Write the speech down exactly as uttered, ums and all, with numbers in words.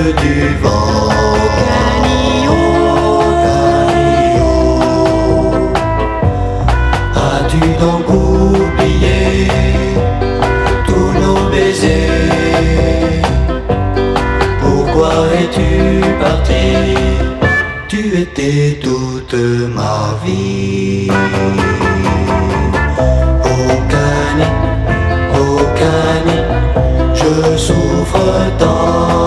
du vent. As-tu donc oublié tous nos baisers? Pourquoi es-tu parti? Tu étais toute ma vie. Oh Cani, oh Cani, je souffre tant.